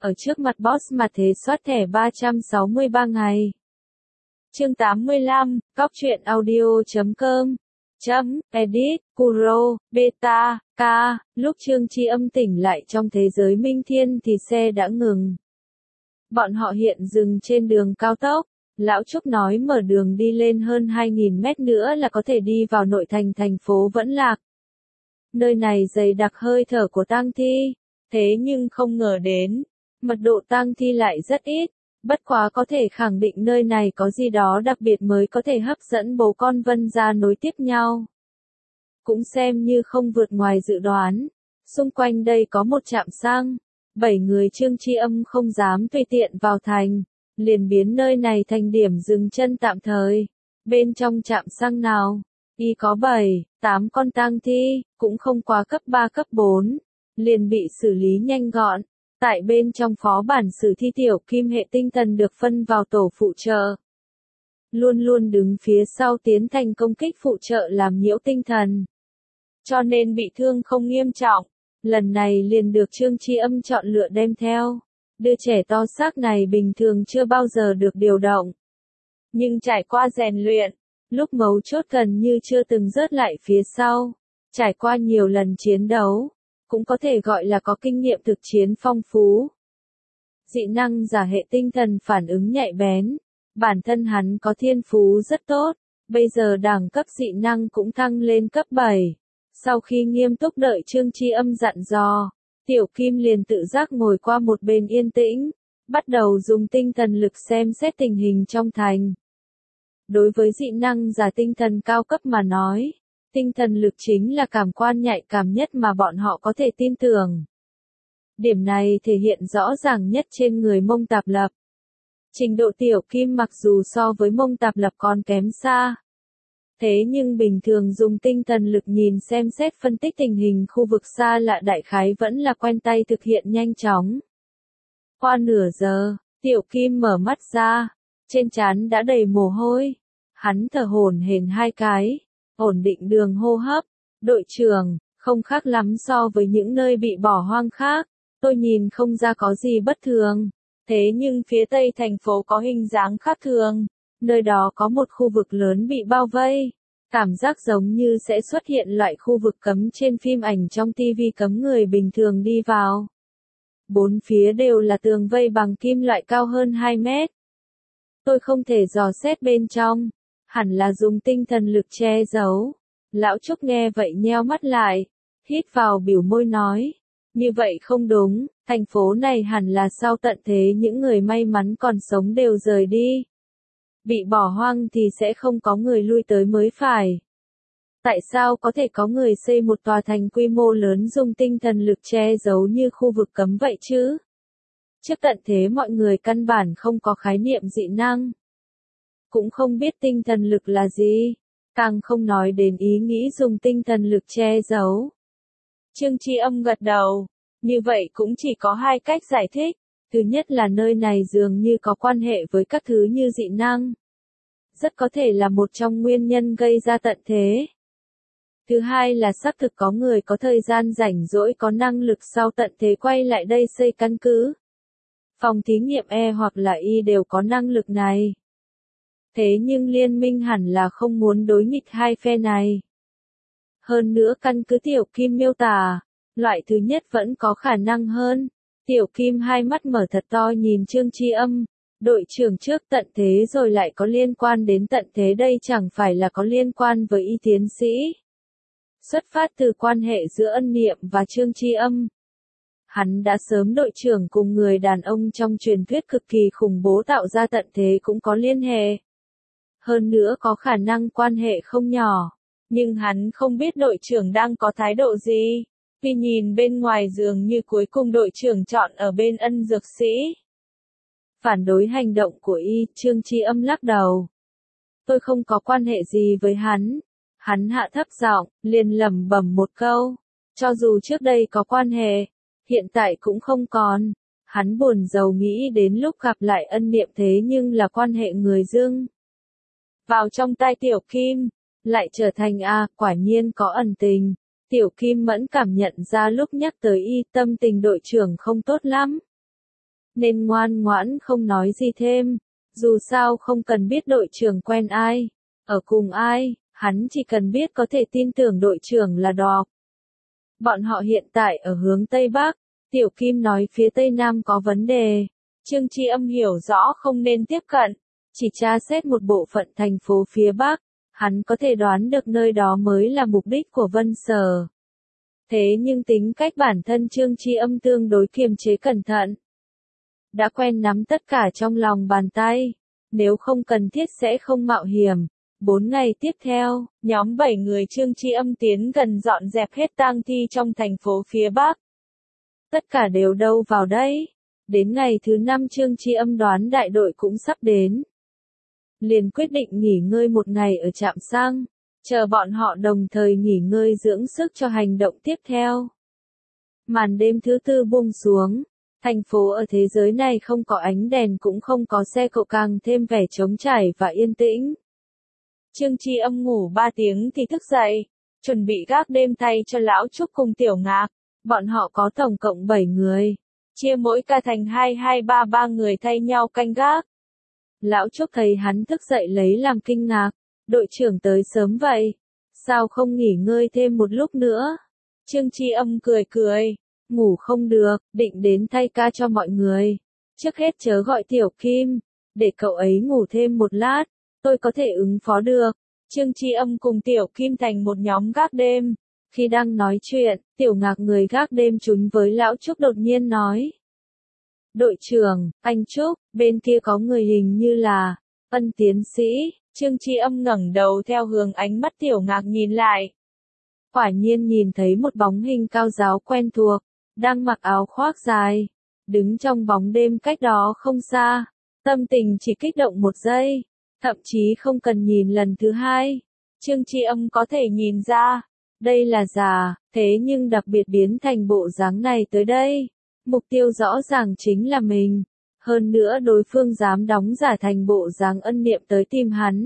ở trước mặt boss mà thế soát thẻ 363 ngày. Chương 85, Cóc truyện audio.com Edit, Kuro, Beta, K. Lúc Trương Chi Âm tỉnh lại trong thế giới minh thiên thì xe đã ngừng. Bọn họ hiện dừng trên đường cao tốc. Lão Trúc nói mở đường đi lên hơn 2.000 mét nữa là có thể đi vào nội thành thành phố Vẫn Lạc. Nơi này dày đặc hơi thở của tang thi, thế nhưng không ngờ đến, mật độ tang thi lại rất ít, bất quá có thể khẳng định nơi này có gì đó đặc biệt mới có thể hấp dẫn bố con Vân ra nối tiếp nhau. Cũng xem như không vượt ngoài dự đoán, xung quanh đây có một trạm xăng, 7 người Trương Chi Âm không dám tùy tiện vào thành, liền biến nơi này thành điểm dừng chân tạm thời. Bên trong trạm xăng nào, y có 7, 8 con tang thi, cũng không quá cấp 3 cấp 4, liền bị xử lý nhanh gọn. Tại bên trong phó bản sử thi Tiểu Kim hệ tinh thần được phân vào tổ phụ trợ. Luôn luôn đứng phía sau tiến thành công kích phụ trợ làm nhiễu tinh thần. Cho nên bị thương không nghiêm trọng, lần này liền được Trương Chi Âm chọn lựa đem theo. Đứa trẻ to xác này bình thường chưa bao giờ được điều động. Nhưng trải qua rèn luyện, lúc mấu chốt gần như chưa từng rớt lại phía sau. Trải qua nhiều lần chiến đấu, cũng có thể gọi là có kinh nghiệm thực chiến phong phú. Dị năng giả hệ tinh thần phản ứng nhạy bén. Bản thân hắn có thiên phú rất tốt, bây giờ đẳng cấp dị năng cũng thăng lên cấp 7. Sau khi nghiêm túc đợi Trương Chi Âm dặn dò, Tiểu Kim liền tự giác ngồi qua một bên yên tĩnh, bắt đầu dùng tinh thần lực xem xét tình hình trong thành. Đối với dị năng giả tinh thần cao cấp mà nói, tinh thần lực chính là cảm quan nhạy cảm nhất mà bọn họ có thể tin tưởng. Điểm này thể hiện rõ ràng nhất trên người Mông Tạp Lập. Trình độ Tiểu Kim mặc dù so với Mông Tạp Lập còn kém xa. Thế nhưng bình thường dùng tinh thần lực nhìn xem xét phân tích tình hình khu vực xa lạ đại khái vẫn là quen tay thực hiện nhanh chóng. Qua nửa giờ, Tiểu Kim mở mắt ra, trên trán đã đầy mồ hôi. Hắn thở hổn hển 2 cái, ổn định đường hô hấp. Đội trưởng, không khác lắm so với những nơi bị bỏ hoang khác, tôi nhìn không ra có gì bất thường. Thế nhưng phía tây thành phố có hình dáng khác thường. Nơi đó có một khu vực lớn bị bao vây, cảm giác giống như sẽ xuất hiện loại khu vực cấm trên phim ảnh trong TV cấm người bình thường đi vào. 4 phía đều là tường vây bằng kim loại cao hơn 2 mét. Tôi không thể dò xét bên trong, hẳn là dùng tinh thần lực che giấu. Lão Trúc nghe vậy nheo mắt lại, hít vào biểu môi nói, như vậy không đúng, thành phố này hẳn là sau tận thế những người may mắn còn sống đều rời đi. Bị bỏ hoang thì sẽ không có người lui tới mới phải. Tại sao có thể có người xây một tòa thành quy mô lớn dùng tinh thần lực che giấu như khu vực cấm vậy chứ? Trước tận thế mọi người căn bản không có khái niệm dị năng. Cũng không biết tinh thần lực là gì, càng không nói đến ý nghĩ dùng tinh thần lực che giấu. Trương Chi Âm gật đầu, như vậy cũng chỉ có 2 cách giải thích. Thứ nhất là nơi này dường như có quan hệ với các thứ như dị năng. Rất có thể là một trong nguyên nhân gây ra tận thế. Thứ hai là xác thực có người có thời gian rảnh rỗi có năng lực sau tận thế quay lại đây xây căn cứ. Phòng thí nghiệm E hoặc là Y đều có năng lực này. Thế nhưng liên minh hẳn là không muốn đối nghịch hai phe này. Hơn nữa căn cứ Tiểu Kim miêu tả, loại thứ nhất vẫn có khả năng hơn. Tiểu Kim hai mắt mở thật to nhìn Trương Chi Âm, đội trưởng trước tận thế rồi lại có liên quan đến tận thế đây chẳng phải là có liên quan với Y tiến sĩ. Xuất phát từ quan hệ giữa Ân Niệm và Trương Chi Âm. Hắn đã sớm đội trưởng cùng người đàn ông trong truyền thuyết cực kỳ khủng bố tạo ra tận thế cũng có liên hệ. Hơn nữa có khả năng quan hệ không nhỏ, nhưng hắn không biết đội trưởng đang có thái độ gì. Vì nhìn bên ngoài dường như cuối cùng đội trưởng chọn ở bên Ân dược sĩ. Phản đối hành động của Y, Trương Chi Âm lắc đầu. Tôi không có quan hệ gì với hắn. Hắn hạ thấp giọng, liền lẩm bẩm một câu. Cho dù trước đây có quan hệ, hiện tại cũng không còn. Hắn buồn rầu nghĩ đến lúc gặp lại Ân Niệm thế nhưng là quan hệ người dưng. Vào trong tai Tiểu Kim, lại trở thành quả nhiên có ẩn tình. Tiểu Kim Mẫn cảm nhận ra lúc nhắc tới Y tâm tình đội trưởng không tốt lắm. nên ngoan ngoãn không nói gì thêm. Dù sao không cần biết đội trưởng quen ai, ở cùng ai, hắn chỉ cần biết có thể tin tưởng đội trưởng là được. Bọn họ hiện tại ở hướng Tây Bắc, Tiểu Kim nói phía Tây Nam có vấn đề. Trương Tri Âm hiểu rõ không nên tiếp cận, chỉ tra xét một bộ phận thành phố phía Bắc, hắn có thể đoán được nơi đó mới là mục đích của Vân Sở. Thế nhưng tính cách bản thân Trương Tri Âm tương đối kiềm chế cẩn thận. Đã quen nắm tất cả trong lòng bàn tay, nếu không cần thiết sẽ không mạo hiểm. 4 ngày tiếp theo, nhóm 7 người Trương Tri Âm tiến gần dọn dẹp hết tang thi trong thành phố phía Bắc. Tất cả đều đâu vào đấy. Đến ngày thứ 5 Trương Tri Âm đoán đại đội cũng sắp đến. Liền quyết định nghỉ ngơi một ngày ở trạm xăng, chờ bọn họ đồng thời nghỉ ngơi dưỡng sức cho hành động tiếp theo. Màn đêm thứ tư buông xuống, thành phố ở thế giới này không có ánh đèn cũng không có xe cộ, càng thêm vẻ trống trải và yên tĩnh. Trương Tri Âm ngủ 3 tiếng thì thức dậy, chuẩn bị gác đêm thay cho Lão Trúc cùng Tiểu Ngạc. Bọn họ có tổng cộng 7 người, chia mỗi ca thành 2-2-3-3 người thay nhau canh gác. Lão Trúc thấy hắn thức dậy lấy làm kinh ngạc, đội trưởng tới sớm vậy, sao không nghỉ ngơi thêm một lúc nữa? Trương Tri Âm cười cười, ngủ không được, định đến thay ca cho mọi người. Trước hết chớ gọi Tiểu Kim, để cậu ấy ngủ thêm một lát, tôi có thể ứng phó được. Trương Tri Âm cùng Tiểu Kim thành một nhóm gác đêm. Khi đang nói chuyện, Tiểu Ngạc người gác đêm trúng với Lão Trúc đột nhiên nói. Đội trưởng, anh Trúc, bên kia có người hình như là Ân tiến sĩ. Trương Tri Âm ngẩng đầu theo hướng ánh mắt Tiểu Ngạc nhìn lại. Quả nhiên nhìn thấy một bóng hình cao giáo quen thuộc, đang mặc áo khoác dài, đứng trong bóng đêm cách đó không xa. Tâm tình chỉ kích động một giây, thậm chí không cần nhìn lần thứ hai. Trương Tri Âm có thể nhìn ra, đây là già, thế nhưng đặc biệt biến thành bộ dáng này tới đây. Mục tiêu rõ ràng chính là mình. Hơn nữa đối phương dám đóng giả thành bộ dáng Ân Niệm tới tìm hắn.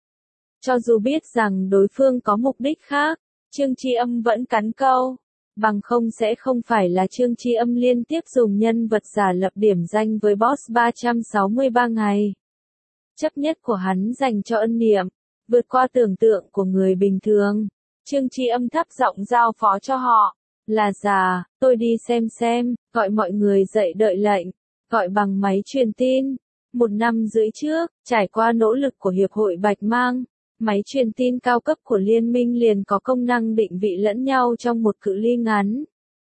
Cho dù biết rằng đối phương có mục đích khác, Trương Tri Âm vẫn cắn câu. Bằng không sẽ không phải là Trương Tri Âm liên tiếp dùng nhân vật giả lập điểm danh với boss 363 ngày. Chấp nhất của hắn dành cho Ân Niệm, vượt qua tưởng tượng của người bình thường. Trương Tri Âm thấp giọng giao phó cho họ. Là già, tôi đi xem, gọi mọi người dậy đợi lệnh, gọi bằng máy truyền tin. 1 năm rưỡi trước, trải qua nỗ lực của Hiệp hội Bạch Mang, máy truyền tin cao cấp của liên minh liền có công năng định vị lẫn nhau trong một cự ly ngắn.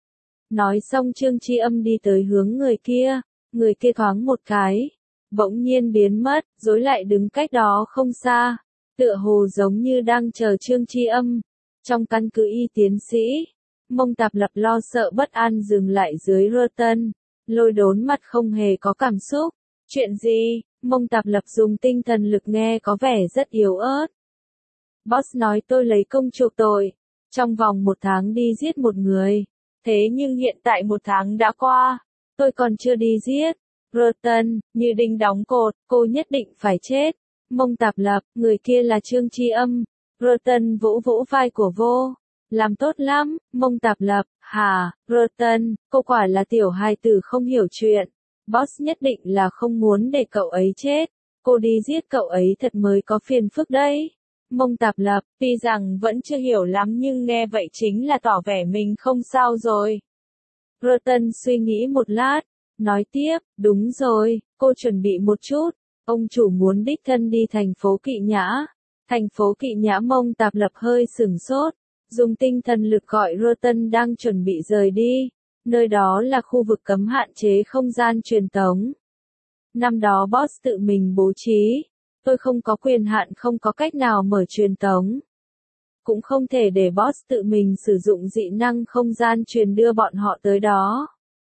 Nói xong Trương Tri Âm đi tới hướng người kia thoáng một cái, bỗng nhiên biến mất, rồi lại đứng cách đó không xa, tựa hồ giống như đang chờ Trương Tri Âm. Trong căn cứ Y tiến sĩ, Mông Tạp Lập lo sợ bất an dừng lại dưới Rotten, Lôi Đốn mặt không hề có cảm xúc. Chuyện gì? Mông Tạp Lập dùng tinh thần lực nghe có vẻ rất yếu ớt. Boss nói tôi lấy công chuộc tội, trong vòng 1 tháng đi giết một người. Thế nhưng hiện tại 1 tháng đã qua, tôi còn chưa đi giết. Rotten, như đinh đóng cột, cô nhất định phải chết. Mông Tạp Lập, người kia là Trương Tri Âm. Rotten vỗ vỗ vai của vô. Làm tốt lắm, Mông Tạp Lập, hả, Rotten, cô quả là tiểu hài tử không hiểu chuyện. Boss nhất định là không muốn để cậu ấy chết. Cô đi giết cậu ấy thật mới có phiền phức đấy. Mông Tạp Lập, tuy rằng vẫn chưa hiểu lắm nhưng nghe vậy chính là tỏ vẻ mình không sao rồi. Rotten suy nghĩ một lát, nói tiếp, đúng rồi, cô chuẩn bị một chút. Ông chủ muốn đích thân đi thành phố Kỵ Nhã. Thành phố Kỵ Nhã. Mông Tạp Lập hơi sửng sốt, dùng tinh thần lực gọi Rotten đang chuẩn bị rời đi. Nơi đó là khu vực cấm hạn chế không gian truyền tống. Năm đó boss tự mình bố trí. Tôi không có quyền hạn, không có cách nào mở truyền tống. Cũng không thể để boss tự mình sử dụng dị năng không gian truyền đưa bọn họ tới đó.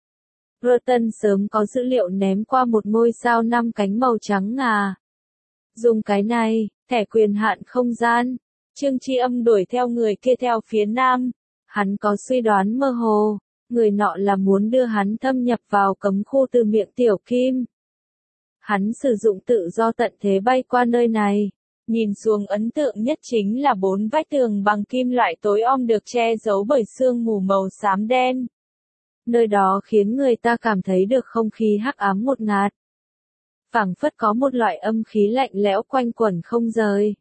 Rotten sớm có dữ liệu ném qua một ngôi sao 5 cánh màu trắng ngà. Dùng cái này, thẻ quyền hạn không gian. Trương Tri Âm đuổi theo người kia theo phía nam. Hắn có suy đoán mơ hồ, người nọ là muốn đưa hắn thâm nhập vào cấm khu từ miệng Tiểu Kim. Hắn sử dụng tự do tận thế bay qua nơi này. Nhìn xuống ấn tượng nhất chính là 4 vách tường bằng kim loại tối om được che giấu bởi sương mù màu xám đen. Nơi đó khiến người ta cảm thấy được không khí hắc ám ngột ngạt. Phảng phất có một loại âm khí lạnh lẽo quanh quẩn không rời.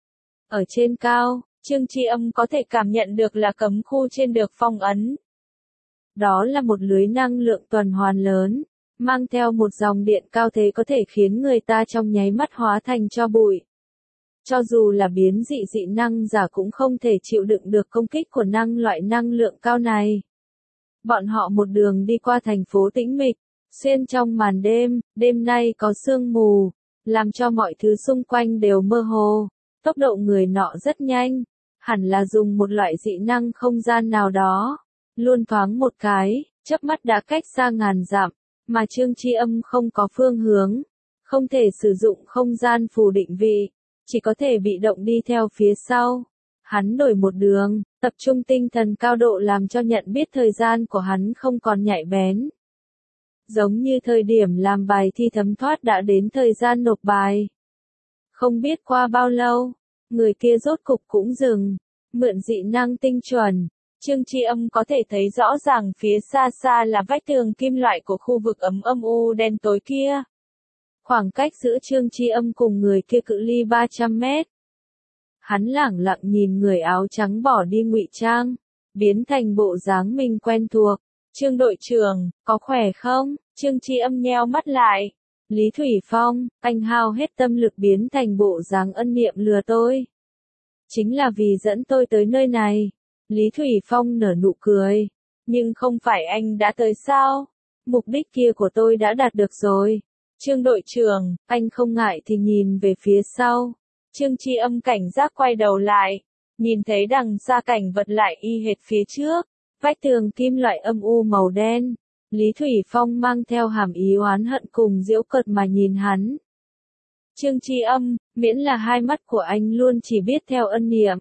Ở trên cao, Trương Tri Âm có thể cảm nhận được là cấm khu trên được phong ấn. Đó là một lưới năng lượng tuần hoàn lớn, mang theo một dòng điện cao thế có thể khiến người ta trong nháy mắt hóa thành tro bụi. Cho dù là biến dị năng giả cũng không thể chịu đựng được công kích của loại năng lượng cao này. Bọn họ một đường đi qua thành phố tĩnh mịch, xuyên trong màn đêm, đêm nay có sương mù, làm cho mọi thứ xung quanh đều mơ hồ. Tốc độ người nọ rất nhanh, hẳn là dùng một loại dị năng không gian nào đó. Luôn thoáng một cái, chớp mắt đã cách xa ngàn dặm, mà Trương Tri Âm không có phương hướng, không thể sử dụng không gian phù định vị, chỉ có thể bị động đi theo phía sau. Hắn đổi một đường, tập trung tinh thần cao độ làm cho nhận biết thời gian của hắn không còn nhạy bén. Giống như thời điểm làm bài thi thấm thoát đã đến thời gian nộp bài. Không biết qua bao lâu, người kia rốt cục cũng dừng, mượn dị năng tinh chuẩn. Trương Tri Âm có thể thấy rõ ràng phía xa xa là vách tường kim loại của khu vực âm u đen tối kia. Khoảng cách giữa Trương Tri Âm cùng người kia cự ly 300 mét. Hắn lẳng lặng nhìn người áo trắng bỏ đi ngụy trang, biến thành bộ dáng mình quen thuộc. Trương đội trưởng, có khỏe không? Trương Tri Âm nheo mắt lại. Lý Thủy Phong, anh hao hết tâm lực biến thành bộ dáng ân niệm lừa tôi. Chính là vì dẫn tôi tới nơi này. Lý Thủy Phong nở nụ cười. Nhưng không phải anh đã tới sao? Mục đích kia của tôi đã đạt được rồi. Trương đội trưởng, anh không ngại thì nhìn về phía sau. Trương Tri Âm cảnh giác quay đầu lại. Nhìn thấy đằng xa cảnh vật lại y hệt phía trước. Vách tường kim loại âm u màu đen. Lý Thủy Phong mang theo hàm ý oán hận cùng giễu cợt mà nhìn hắn. Trương Tri Âm, miễn là hai mắt của anh luôn chỉ biết theo ân niệm.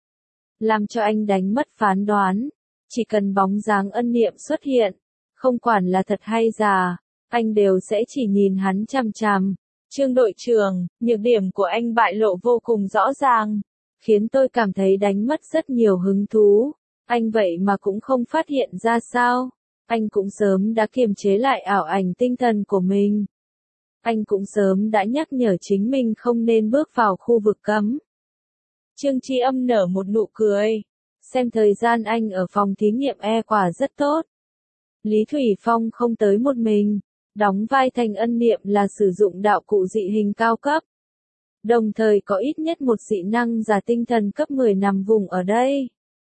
Làm cho anh đánh mất phán đoán. Chỉ cần bóng dáng ân niệm xuất hiện, không quản là thật hay giả, anh đều sẽ chỉ nhìn hắn chằm chằm. Trương đội trưởng, nhược điểm của anh bại lộ vô cùng rõ ràng, khiến tôi cảm thấy đánh mất rất nhiều hứng thú. Anh vậy mà cũng không phát hiện ra sao? Anh cũng sớm đã kiềm chế lại ảo ảnh tinh thần của mình. Anh cũng sớm đã nhắc nhở chính mình không nên bước vào khu vực cấm. Trương Tri Âm nở một nụ cười. Xem thời gian anh ở phòng thí nghiệm quả rất tốt. Lý Thủy Phong không tới một mình, đóng vai thành ân niệm là sử dụng đạo cụ dị hình cao cấp. Đồng thời có ít nhất một dị năng giả tinh thần cấp 10 nằm vùng ở đây.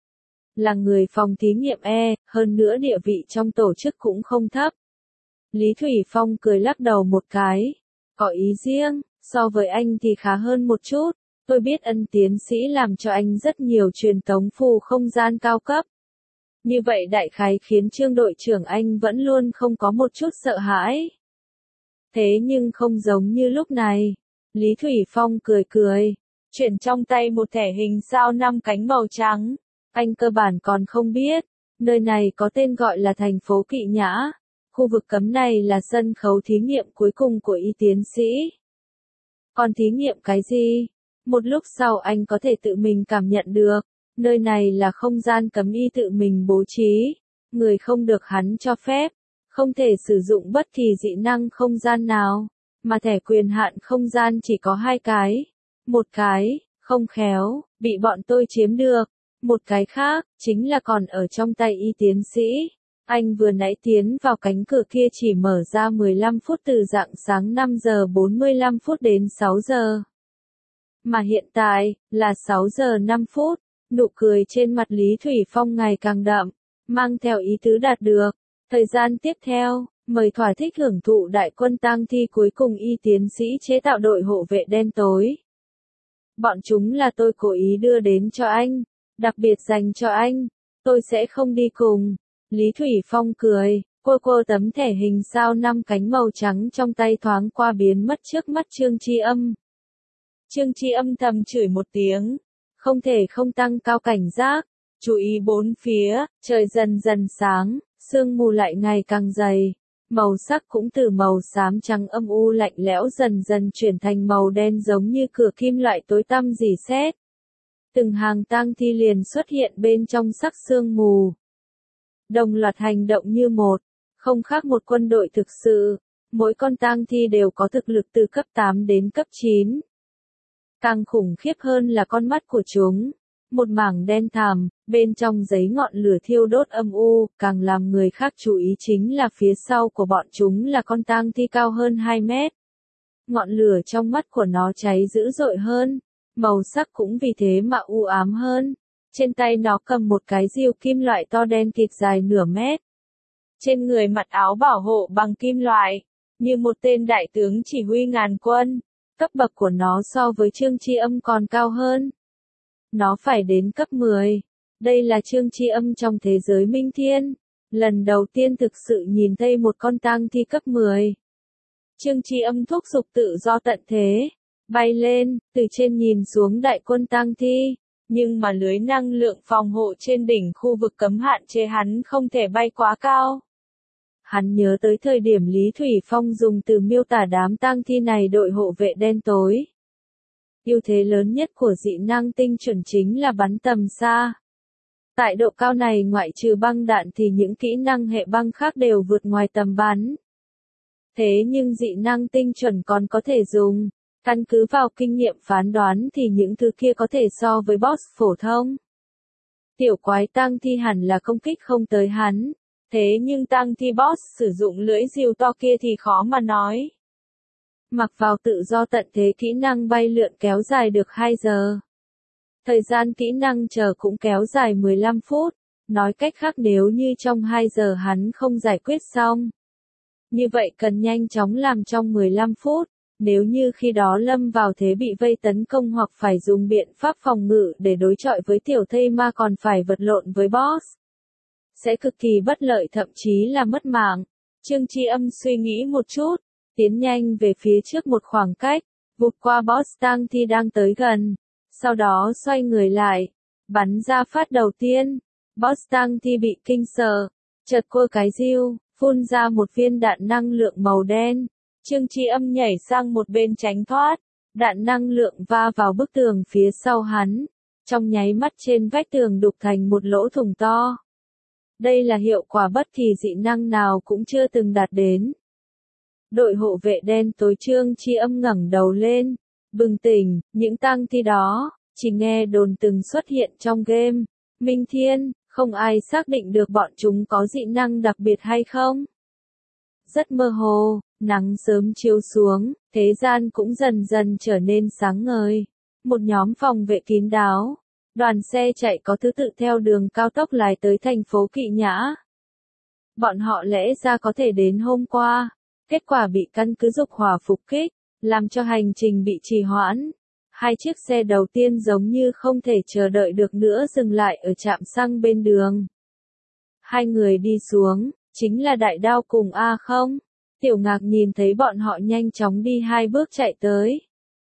Là người phòng thí nghiệm hơn nữa địa vị trong tổ chức cũng không thấp. Lý Thủy Phong cười lắc đầu một cái. Có ý riêng, so với anh thì khá hơn một chút. Tôi biết Ân tiến sĩ làm cho anh rất nhiều truyền tống phù không gian cao cấp. Như vậy đại khái khiến Trương đội trưởng anh vẫn luôn không có một chút sợ hãi. Thế nhưng không giống như lúc này. Lý Thủy Phong cười cười. Chuyển trong tay một thẻ hình sao 5 cánh màu trắng. Anh cơ bản còn không biết. Nơi này có tên gọi là thành phố Kỵ Nhã. Khu vực cấm này là sân khấu thí nghiệm cuối cùng của y tiến sĩ. Còn thí nghiệm cái gì? Một lúc sau anh có thể tự mình cảm nhận được. Nơi này là không gian cấm y tự mình bố trí. Người không được hắn cho phép. Không thể sử dụng bất kỳ dị năng không gian nào. Mà thẻ quyền hạn không gian chỉ có 2 cái. Một cái, không khéo, bị bọn tôi chiếm được. Một cái khác, chính là còn ở trong tay y tiến sĩ. Anh vừa nãy tiến vào cánh cửa kia chỉ mở ra 15 phút từ rạng sáng 5 giờ 45 phút đến 6 giờ. Mà hiện tại, là 6 giờ 5 phút, nụ cười trên mặt Lý Thủy Phong ngày càng đậm, mang theo ý tứ đạt được. Thời gian tiếp theo, mời thỏa thích hưởng thụ đại quân tang thi cuối cùng y tiến sĩ chế tạo đội hộ vệ đen tối. Bọn chúng là tôi cố ý đưa đến cho anh, đặc biệt dành cho anh, tôi sẽ không đi cùng. Lý Thủy Phong cười, cô tấm thẻ hình sao 5 cánh màu trắng trong tay thoáng qua biến mất trước mắt Trương Tri Âm. Trương Tri Âm thầm chửi một tiếng, không thể không tăng cao cảnh giác, chú ý bốn phía, trời dần dần sáng, sương mù lại ngày càng dày, màu sắc cũng từ màu xám trắng âm u lạnh lẽo dần dần chuyển thành màu đen giống như cửa kim loại tối tăm rỉ sét. Từng hàng tang thi liền xuất hiện bên trong sắc sương mù. đồng loạt hành động như một, không khác một quân đội thực sự. Mỗi con tang thi đều có thực lực từ cấp 8 đến cấp 9. Càng khủng khiếp hơn là con mắt của chúng. Một mảng đen thẳm, bên trong giấy ngọn lửa thiêu đốt âm u, càng làm người khác chú ý chính là phía sau của bọn chúng là con tang thi cao hơn 2 mét. Ngọn lửa trong mắt của nó cháy dữ dội hơn, màu sắc cũng vì thế mà u ám hơn. Trên tay nó cầm một cái rìu kim loại to đen kịt dài nửa mét. Trên người mặc áo bảo hộ bằng kim loại, như một tên đại tướng chỉ huy ngàn quân. Cấp bậc của nó so với Trương Chi Âm còn cao hơn. Nó phải đến cấp 10. Đây là Trương Chi Âm trong thế giới Minh Thiên. Lần đầu tiên thực sự nhìn thấy một con tang thi cấp 10. Trương Chi Âm thúc giục tự do tận thế. Bay lên, từ trên nhìn xuống đại quân tang thi. Nhưng mà lưới năng lượng phòng hộ trên đỉnh khu vực cấm hạn chế hắn không thể bay quá cao. Hắn nhớ tới thời điểm Lý Thủy Phong dùng từ miêu tả đám tang thi này đội hộ vệ đen tối. Ưu thế lớn nhất của dị năng tinh chuẩn chính là bắn tầm xa. Tại độ cao này ngoại trừ băng đạn thì những kỹ năng hệ băng khác đều vượt ngoài tầm bắn. Thế nhưng dị năng tinh chuẩn còn có thể dùng. Căn cứ vào kinh nghiệm phán đoán thì những thứ kia có thể so với boss phổ thông. Tiểu quái tang thi hẳn là công kích không tới hắn. Thế nhưng tang thi boss sử dụng lưỡi rìu to kia thì khó mà nói. Mặc vào tự do tận thế kỹ năng bay lượn kéo dài được 2 giờ. Thời gian kỹ năng chờ cũng kéo dài 15 phút. Nói cách khác nếu như trong 2 giờ hắn không giải quyết xong. Như vậy cần nhanh chóng làm trong 15 phút. Nếu như khi đó lâm vào thế bị vây tấn công hoặc phải dùng biện pháp phòng ngự để đối chọi với tiểu thây ma còn phải vật lộn với boss. Sẽ cực kỳ bất lợi thậm chí là mất mạng. Trương Chi Âm suy nghĩ một chút, tiến nhanh về phía trước một khoảng cách, vụt qua boss tang thi đang tới gần. Sau đó xoay người lại, bắn ra phát đầu tiên. Boss tang thi bị kinh sợ, chợt cua cái rìu, phun ra một viên đạn năng lượng màu đen. Trương Chi Âm nhảy sang một bên tránh thoát, đạn năng lượng va vào bức tường phía sau hắn, trong nháy mắt trên vách tường đục thành một lỗ thủng to. Đây là hiệu quả bất kỳ dị năng nào cũng chưa từng đạt đến. Đội hộ vệ đen tối Trương Chi Âm ngẩng đầu lên, bừng tỉnh, những tang thi đó, chỉ nghe đồn từng xuất hiện trong game Minh Thiên, không ai xác định được bọn chúng có dị năng đặc biệt hay không. Rất mơ hồ, nắng sớm chiếu xuống, thế gian cũng dần dần trở nên sáng ngời. Một nhóm phòng vệ kín đáo, đoàn xe chạy có thứ tự theo đường cao tốc lái tới thành phố Kỵ Nhã. Bọn họ lẽ ra có thể đến hôm qua, kết quả bị căn cứ dục hỏa phục kích, làm cho hành trình bị trì hoãn. 2 chiếc xe đầu tiên giống như không thể chờ đợi được nữa dừng lại ở trạm xăng bên đường. 2 người đi xuống, chính là Đại Đao cùng A không. Tiểu Ngạc nhìn thấy bọn họ nhanh chóng đi 2 bước chạy tới.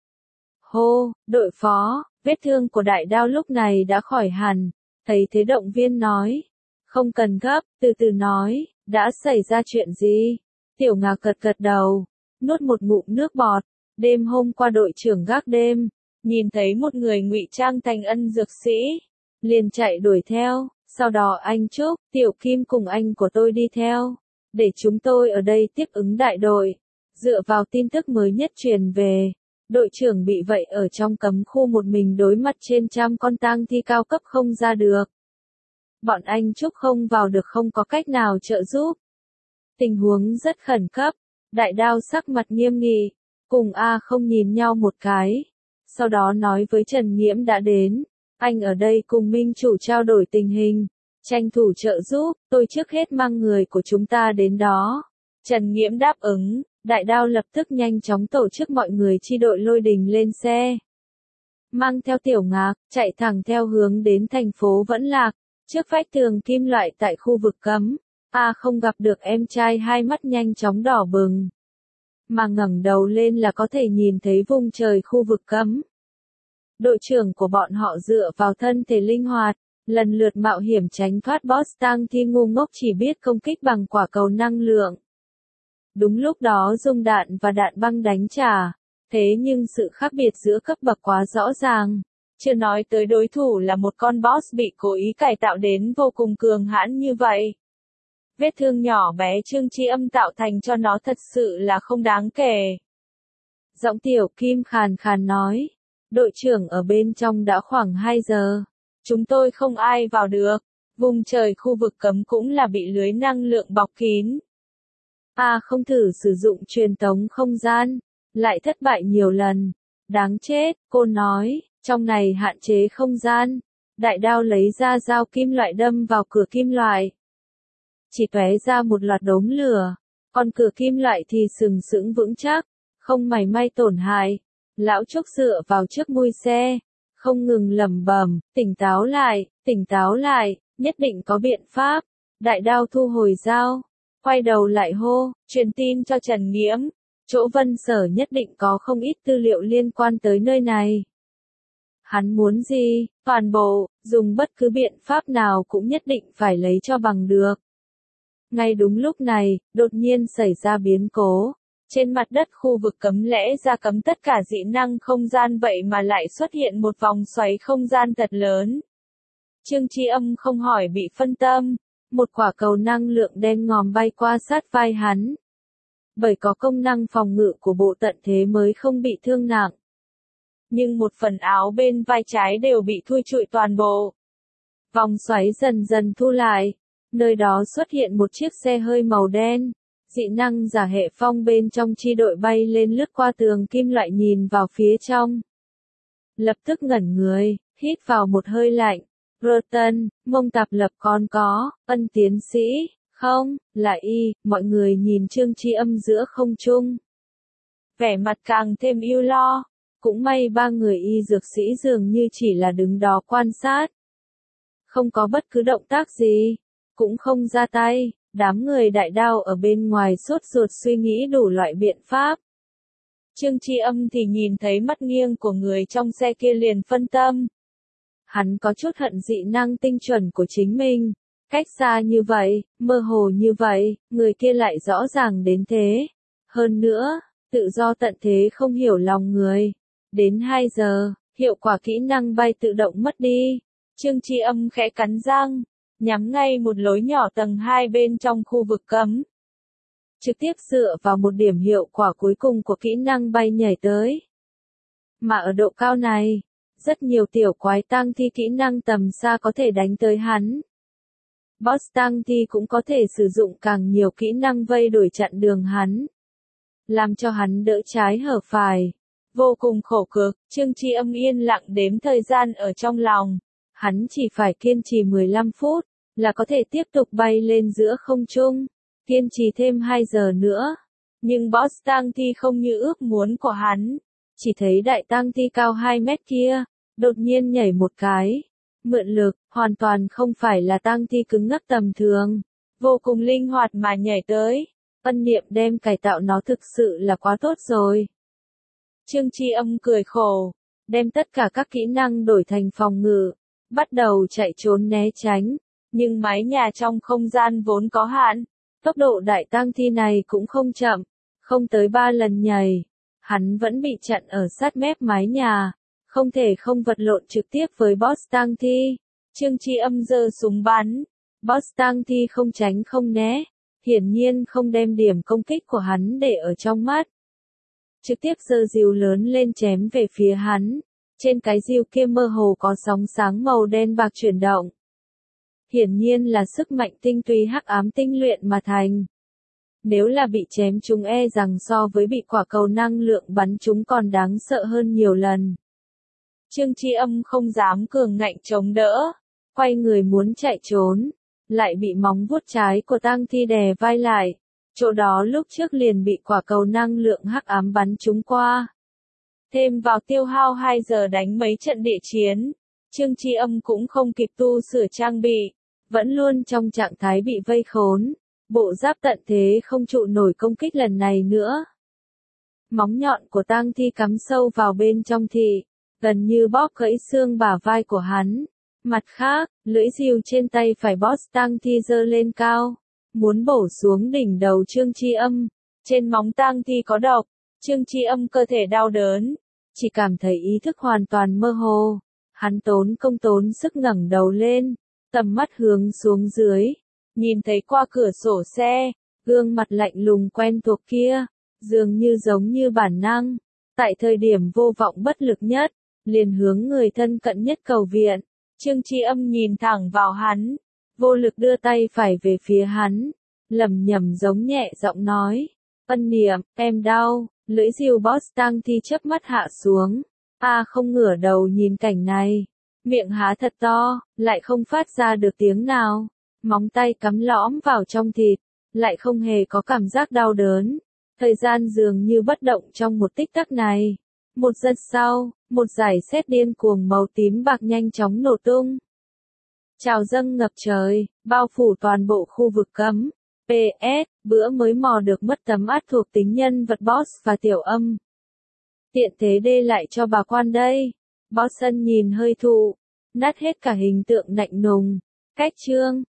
Hô, đội phó, vết thương của Đại Đao lúc này đã khỏi hẳn. Thấy thế động viên nói. Không cần gấp, từ từ nói, đã xảy ra chuyện gì? Tiểu Ngạc gật gật đầu, nuốt một ngụm nước bọt. Đêm hôm qua đội trưởng gác đêm, nhìn thấy một người ngụy trang thành ân dược sĩ, liền chạy đuổi theo. Sau đó anh Trúc, Tiểu Kim cùng anh của tôi đi theo, để chúng tôi ở đây tiếp ứng đại đội. Dựa vào tin tức mới nhất truyền về, đội trưởng bị vậy ở trong cấm khu một mình đối mặt trên trăm con tang thi cao cấp không ra được. Bọn anh Trúc không vào được không có cách nào trợ giúp. Tình huống rất khẩn cấp, Đại Đao sắc mặt nghiêm nghị, cùng A không nhìn nhau một cái. Sau đó nói với Trần Nghiễm đã đến. Anh ở đây cùng Minh chủ trao đổi tình hình, tranh thủ trợ giúp, tôi trước hết mang người của chúng ta đến đó. Trần Nghiễm đáp ứng, Đại Đao lập tức nhanh chóng tổ chức mọi người chi đội Lôi Đình lên xe. Mang theo Tiểu Ngạc, chạy thẳng theo hướng đến thành phố Vẫn Lạc, trước vách tường kim loại tại khu vực cấm. A không gặp được em trai hai mắt nhanh chóng đỏ bừng. Mà ngẩng đầu lên là có thể nhìn thấy vùng trời khu vực cấm. Đội trưởng của bọn họ dựa vào thân thể linh hoạt, lần lượt mạo hiểm tránh thoát boss tang thi ngu ngốc chỉ biết công kích bằng quả cầu năng lượng. Đúng lúc đó dùng đạn và đạn băng đánh trả, thế nhưng sự khác biệt giữa cấp bậc quá rõ ràng. Chưa nói tới đối thủ là một con boss bị cố ý cải tạo đến vô cùng cường hãn như vậy. Vết thương nhỏ bé Trương Tri Âm tạo thành cho nó thật sự là không đáng kể. Giọng Tiểu Kim khàn khàn nói. Đội trưởng ở bên trong đã khoảng 2 giờ. Chúng tôi không ai vào được. Vùng trời khu vực cấm cũng là bị lưới năng lượng bọc kín. Không thử sử dụng truyền tống không gian. Lại thất bại nhiều lần. Đáng chết, cô nói, trong này hạn chế không gian. Đại đao lấy ra dao kim loại đâm vào cửa kim loại. Chỉ tóe ra một loạt đốm lửa. Còn cửa kim loại thì sừng sững vững chắc, không mảy may tổn hại. Lão Trúc dựa vào trước mui xe, không ngừng lẩm bẩm, tỉnh táo lại, nhất định có biện pháp. Đại đao thu hồi dao, quay đầu lại hô, truyền tin cho Trần Nghiễm, chỗ Vân Sở nhất định có không ít tư liệu liên quan tới nơi này. Hắn muốn gì, toàn bộ, dùng bất cứ biện pháp nào cũng nhất định phải lấy cho bằng được. Ngay đúng lúc này, đột nhiên xảy ra biến cố. Trên mặt đất khu vực cấm lẽ ra cấm tất cả dị năng không gian vậy mà lại xuất hiện một vòng xoáy không gian thật lớn. Trương Tri Âm không hỏi bị phân tâm, một quả cầu năng lượng đen ngòm bay qua sát vai hắn. Bởi có công năng phòng ngự của bộ tận thế mới không bị thương nặng. Nhưng một phần áo bên vai trái đều bị thui trụi toàn bộ. Vòng xoáy dần dần thu lại, nơi đó xuất hiện một chiếc xe hơi màu đen. Dị năng giả hệ phong bên trong chi đội bay lên lướt qua tường kim loại nhìn vào phía trong. Lập tức ngẩn người, hít vào một hơi lạnh. Rotten, mông tạp lập còn có, Ân tiến sĩ, không, là y, mọi người nhìn Trương Tri Âm giữa không trung. Vẻ mặt càng thêm ưu lo, cũng may ba người y dược sĩ dường như chỉ là đứng đó quan sát. Không có bất cứ động tác gì, cũng không ra tay. Đám người đại đao ở bên ngoài sốt ruột suy nghĩ đủ loại biện pháp. Trương Tri Âm thì nhìn thấy mắt nghiêng của người trong xe kia liền phân tâm. Hắn có chút hận dị năng tinh chuẩn của chính mình. Cách xa như vậy, mơ hồ như vậy, người kia lại rõ ràng đến thế. Hơn nữa, tự do tận thế không hiểu lòng người. Đến 2 giờ, hiệu quả kỹ năng bay tự động mất đi. Trương Tri Âm khẽ cắn răng. Nhắm ngay một lối nhỏ tầng 2 bên trong khu vực cấm. Trực tiếp dựa vào một điểm hiệu quả cuối cùng của kỹ năng bay nhảy tới. Mà ở độ cao này, rất nhiều tiểu quái tang thi kỹ năng tầm xa có thể đánh tới hắn. Boss tang thi cũng có thể sử dụng càng nhiều kỹ năng vây đuổi chặn đường hắn. Làm cho hắn đỡ trái hở phải. Vô cùng khổ cực, Trương Tri Âm yên lặng đếm thời gian ở trong lòng. Hắn chỉ phải kiên trì 15 phút. Là có thể tiếp tục bay lên giữa không trung, kiên trì thêm 2 giờ nữa. Nhưng boss tang thi không như ước muốn của hắn. Chỉ thấy đại tang thi cao 2 mét kia, đột nhiên nhảy một cái. Mượn lực, hoàn toàn không phải là tang thi cứng ngắc tầm thường. Vô cùng linh hoạt mà nhảy tới. Ân niệm đem cải tạo nó thực sự là quá tốt rồi. Trương Tri Âm cười khổ, đem tất cả các kỹ năng đổi thành phòng ngự. Bắt đầu chạy trốn né tránh. Nhưng mái nhà trong không gian vốn có hạn, tốc độ đại tang thi này cũng không chậm, không tới 3 lần nhảy, hắn vẫn bị chặn ở sát mép mái nhà, không thể không vật lộn trực tiếp với boss tang thi. Trương Tri Âm giơ súng bắn, boss tang thi không tránh không né, hiển nhiên không đem điểm công kích của hắn để ở trong mắt. Trực tiếp giơ rìu lớn lên chém về phía hắn, trên cái rìu kia mơ hồ có sóng sáng màu đen bạc chuyển động. Hiển nhiên là sức mạnh tinh túy hắc ám tinh luyện mà thành. Nếu là bị chém chúng e rằng so với bị quả cầu năng lượng bắn chúng còn đáng sợ hơn nhiều lần. Trương Tri Âm không dám cường ngạnh chống đỡ, quay người muốn chạy trốn, lại bị móng vuốt trái của tang thi đè vai lại. Chỗ đó lúc trước liền bị quả cầu năng lượng hắc ám bắn chúng qua. Thêm vào tiêu hao 2 giờ đánh mấy trận địa chiến, Trương Tri Âm cũng không kịp tu sửa trang bị. Vẫn luôn trong trạng thái bị vây khốn, bộ giáp tận thế không trụ nổi công kích lần này nữa. Móng nhọn của tang thi cắm sâu vào bên trong thị, gần như bóp gãy xương bả vai của hắn. Mặt khác, lưỡi rìu trên tay phải boss tang thi giơ lên cao, muốn bổ xuống đỉnh đầu Trương Tri Âm. Trên móng tang thi có độc, Trương Tri Âm cơ thể đau đớn, chỉ cảm thấy ý thức hoàn toàn mơ hồ. Hắn tốn công tốn sức ngẩng đầu lên. Tầm mắt hướng xuống dưới, nhìn thấy qua cửa sổ xe, gương mặt lạnh lùng quen thuộc kia, dường như giống như bản năng. Tại thời điểm vô vọng bất lực nhất, liền hướng người thân cận nhất cầu viện. Trương Tri Âm nhìn thẳng vào hắn, vô lực đưa tay phải về phía hắn, lẩm nhẩm giống nhẹ giọng nói, Ân Niệm, em đau. Lưỡi rìu Boss Tăng Thi chớp mắt hạ xuống. A không ngửa đầu nhìn cảnh này, miệng há thật to, lại không phát ra được tiếng nào. Móng tay cắm lõm vào trong thịt, lại không hề có cảm giác đau đớn. Thời gian dường như bất động trong một tích tắc này. Một giây sau, một dải sét điên cuồng màu tím bạc nhanh chóng nổ tung. Trào dâng ngập trời, bao phủ toàn bộ khu vực cấm. PS, bữa mới mò được mất tấm át thuộc tính nhân vật Boss và Tiểu Âm. Tiện thế đê lại cho bà quan đây. Boss Ân nhìn hơi thụ, nát hết cả hình tượng lạnh nùng. Cách chương.